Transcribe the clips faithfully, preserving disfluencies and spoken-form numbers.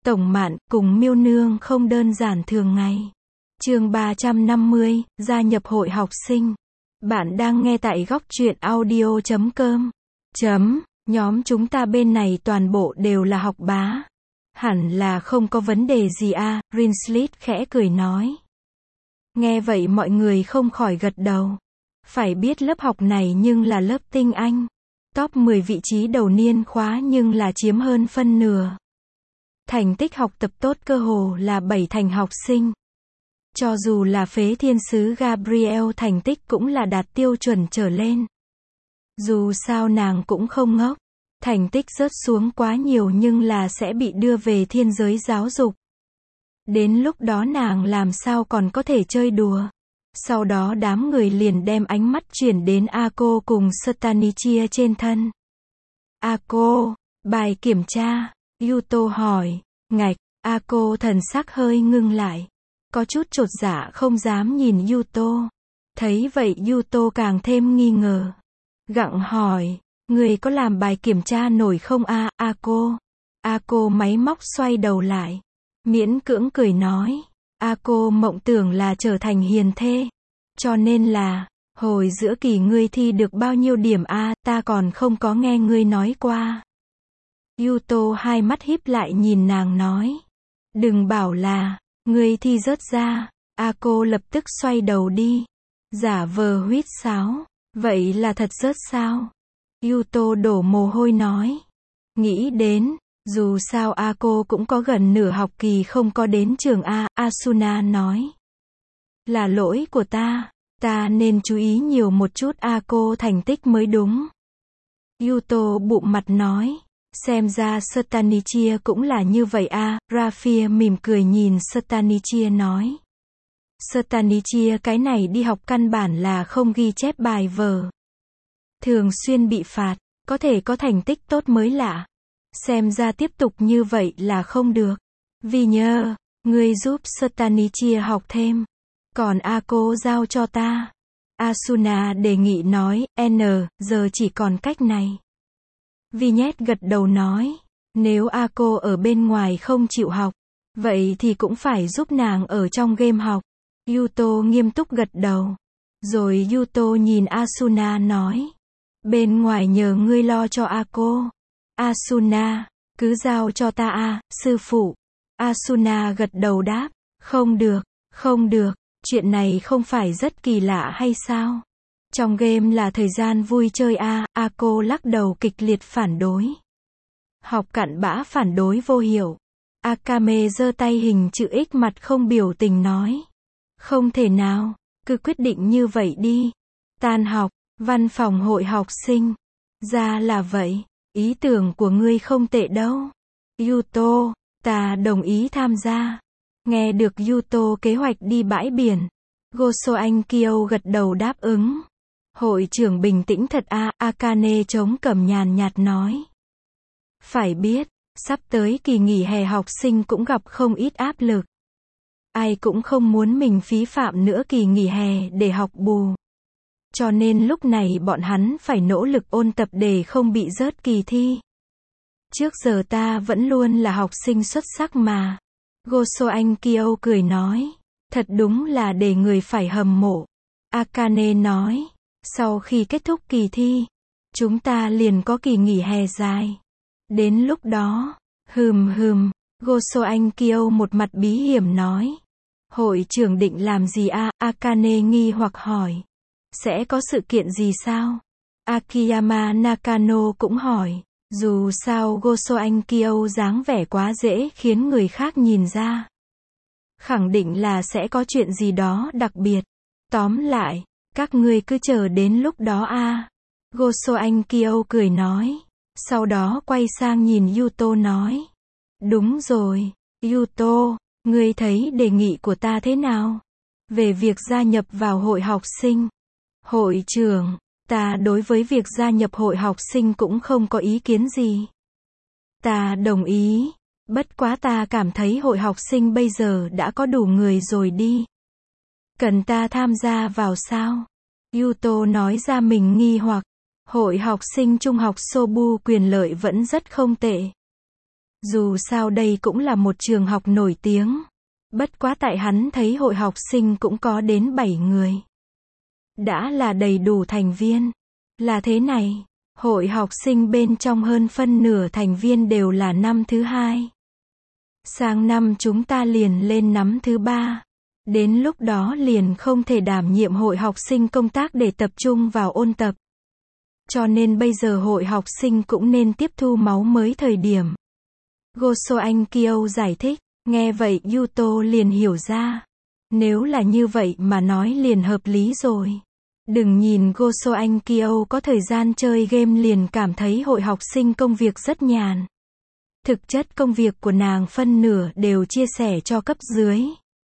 Tổng Mạn cùng Miêu Nương không đơn giản thường ngày. Chương ba trăm năm mươi, gia nhập hội học sinh. Bạn đang nghe tại góc truyện audio chấm com. Chấm, nhóm chúng ta bên này toàn bộ đều là học bá. Hẳn là không có vấn đề gì à, Rinslit khẽ cười nói. Nghe vậy mọi người không khỏi gật đầu. Phải biết lớp học này nhưng là lớp tinh anh. Top mười vị trí đầu niên khóa nhưng là chiếm hơn phân nửa. Thành tích học tập tốt cơ hồ là bảy thành học sinh. Cho dù là phế thiên sứ Gabriel thành tích cũng là đạt tiêu chuẩn trở lên. Dù sao nàng cũng không ngốc. Thành tích rớt xuống quá nhiều nhưng là sẽ bị đưa về thiên giới giáo dục. Đến lúc đó nàng làm sao còn có thể chơi đùa. Sau đó đám người liền đem ánh mắt chuyển đến Ako cùng Stanichia trên thân. Ako, bài kiểm tra. Yuto hỏi. Ngạch, Ako thần sắc hơi ngưng lại. Có chút chột dạ không dám nhìn Yuto. Thấy vậy Yuto càng thêm nghi ngờ. Gặng hỏi. Người có làm bài kiểm tra nổi không a, Ako? Ako máy móc xoay đầu lại. Miễn cưỡng cười nói. Ako mộng tưởng là trở thành hiền thê. Cho nên là, hồi giữa kỳ ngươi thi được bao nhiêu điểm a, ta còn không có nghe ngươi nói qua. Yuto hai mắt híp lại nhìn nàng nói. Đừng bảo là, ngươi thi rớt ra. Ako lập tức xoay đầu đi. Giả vờ huýt sáo. Vậy là thật rớt sao? Yuto đổ mồ hôi nói. Nghĩ đến, dù sao Ako cũng có gần nửa học kỳ không có đến trường A, Asuna nói. Là lỗi của ta, ta nên chú ý nhiều một chút Ako thành tích mới đúng. Yuto bụm mặt nói. Xem ra Stanichia cũng là như vậy a, Rafia mỉm cười nhìn Stanichia nói. Stanichia cái này đi học căn bản là không ghi chép bài vở. Thường xuyên bị phạt, có thể có thành tích tốt mới lạ. Xem ra tiếp tục như vậy là không được. Vì nhờ, ngươi giúp Stanichia học thêm. Còn Ako giao cho ta. Asuna đề nghị nói, N, giờ chỉ còn cách này. Vignette gật đầu nói. Nếu Ako ở bên ngoài không chịu học, vậy thì cũng phải giúp nàng ở trong game học. Yuto nghiêm túc gật đầu. Rồi Yuto nhìn Asuna nói. Bên ngoài nhờ ngươi lo cho Ako. Asuna, cứ giao cho ta a, sư phụ. Asuna gật đầu đáp. Không được, không được, chuyện này không phải rất kỳ lạ hay sao? Trong game là thời gian vui chơi a, Ako lắc đầu kịch liệt phản đối. Học cặn bã phản đối vô hiệu. Akame giơ tay hình chữ X mặt không biểu tình nói. Không thể nào, cứ quyết định như vậy đi. Tan học, văn phòng hội học sinh. Ra là vậy, ý tưởng của ngươi không tệ đâu. Yuto, ta đồng ý tham gia. Nghe được Yuto kế hoạch đi bãi biển. Gosoan Kyo gật đầu đáp ứng. Hội trưởng bình tĩnh thật a, Akane chống cằm nhàn nhạt nói. Phải biết, sắp tới kỳ nghỉ hè học sinh cũng gặp không ít áp lực. Ai cũng không muốn mình phí phạm nữa kỳ nghỉ hè để học bù. Cho nên lúc này bọn hắn phải nỗ lực ôn tập để không bị rớt kỳ thi. Trước giờ ta vẫn luôn là học sinh xuất sắc mà. Gosoan Kyo cười nói. Thật đúng là để người phải hâm mộ. Akane nói. Sau khi kết thúc kỳ thi, chúng ta liền có kỳ nghỉ hè dài. Đến lúc đó, hừm hừm, Gosoan Kyo một mặt bí hiểm nói. Hội trưởng định làm gì a, Akane nghi hoặc hỏi. Sẽ có sự kiện gì sao? Akiyama Nakano cũng hỏi. Dù sao Gosoan Kyo dáng vẻ quá dễ khiến người khác nhìn ra. Khẳng định là sẽ có chuyện gì đó đặc biệt. Tóm lại, các ngươi cứ chờ đến lúc đó a. Gosoan Kyo cười nói. Sau đó quay sang nhìn Yuto nói. Đúng rồi, Yuto, ngươi thấy đề nghị của ta thế nào? Về việc gia nhập vào hội học sinh. Hội trưởng, ta đối với việc gia nhập hội học sinh cũng không có ý kiến gì. Ta đồng ý. Bất quá ta cảm thấy hội học sinh bây giờ đã có đủ người rồi đi. Cần ta tham gia vào sao? Yuto nói ra mình nghi hoặc. Hội học sinh trung học Sobu quyền lợi vẫn rất không tệ. Dù sao đây cũng là một trường học nổi tiếng. Bất quá tại hắn thấy hội học sinh cũng có đến bảy người. Đã là đầy đủ thành viên. Là thế này, hội học sinh bên trong hơn phân nửa thành viên đều là năm thứ hai. Sang năm chúng ta liền lên năm thứ ba. Đến lúc đó liền không thể đảm nhiệm hội học sinh công tác để tập trung vào ôn tập. Cho nên bây giờ hội học sinh cũng nên tiếp thu máu mới thời điểm. Goso Anh Kyo giải thích. Nghe vậy Yuto liền hiểu ra. Nếu là như vậy mà nói liền hợp lý rồi. Đừng nhìn Goso Anh Kyo có thời gian chơi game liền cảm thấy hội học sinh công việc rất nhàn. Thực chất công việc của nàng phân nửa đều chia sẻ cho cấp dưới.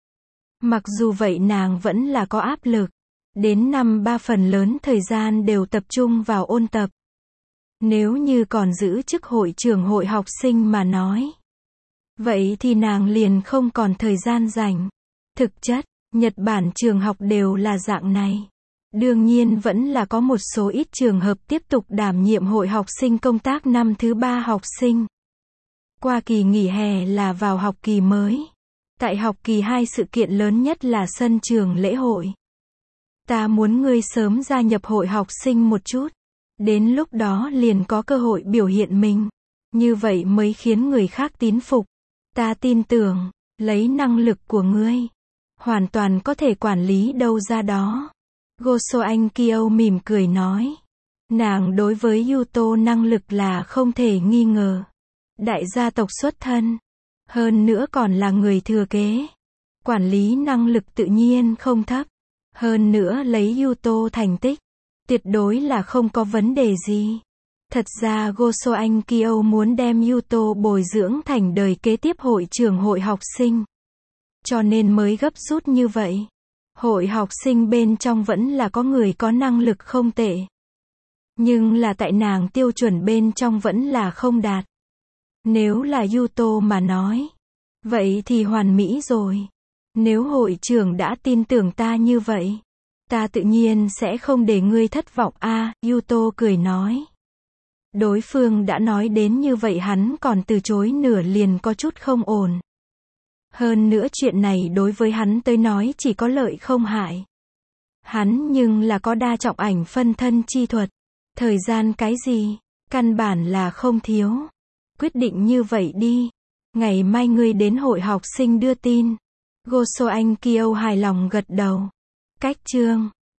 Mặc dù vậy nàng vẫn là có áp lực. Đến năm ba phần lớn thời gian đều tập trung vào ôn tập. Nếu như còn giữ chức hội trưởng hội học sinh mà nói. Vậy thì nàng liền không còn thời gian rảnh. Thực chất, Nhật Bản trường học đều là dạng này. Đương nhiên vẫn là có một số ít trường hợp tiếp tục đảm nhiệm hội học sinh công tác năm thứ ba học sinh. Qua kỳ nghỉ hè là vào học kỳ mới. Tại học kỳ hai sự kiện lớn nhất là sân trường lễ hội. Ta muốn ngươi sớm gia nhập hội học sinh một chút. Đến lúc đó liền có cơ hội biểu hiện mình. Như vậy mới khiến người khác tín phục. Ta tin tưởng, lấy năng lực của ngươi, hoàn toàn có thể quản lý đâu ra đó. Goso Anh Kyo mỉm cười nói. Nàng đối với Yuto năng lực là không thể nghi ngờ. Đại gia tộc xuất thân. Hơn nữa còn là người thừa kế. Quản lý năng lực tự nhiên không thấp. Hơn nữa lấy Yuto thành tích. Tuyệt đối là không có vấn đề gì. Thật ra Goso Anh Kyo muốn đem Yuto bồi dưỡng thành đời kế tiếp hội trưởng hội học sinh. Cho nên mới gấp rút như vậy. Hội học sinh bên trong vẫn là có người có năng lực không tệ. Nhưng là tại nàng tiêu chuẩn bên trong vẫn là không đạt. Nếu là Yuto mà nói. Vậy thì hoàn mỹ rồi. Nếu hội trưởng đã tin tưởng ta như vậy. Ta tự nhiên sẽ không để ngươi thất vọng a à, Yuto cười nói. Đối phương đã nói đến như vậy hắn còn từ chối nửa liền có chút không ổn. Hơn nữa chuyện này đối với hắn tới nói chỉ có lợi không hại. Hắn nhưng là có đa trọng ảnh phân thân chi thuật. Thời gian cái gì? Căn bản là không thiếu. Quyết định như vậy đi. Ngày mai ngươi đến hội học sinh đưa tin. Goso Anh Kyo hài lòng gật đầu. Cách chương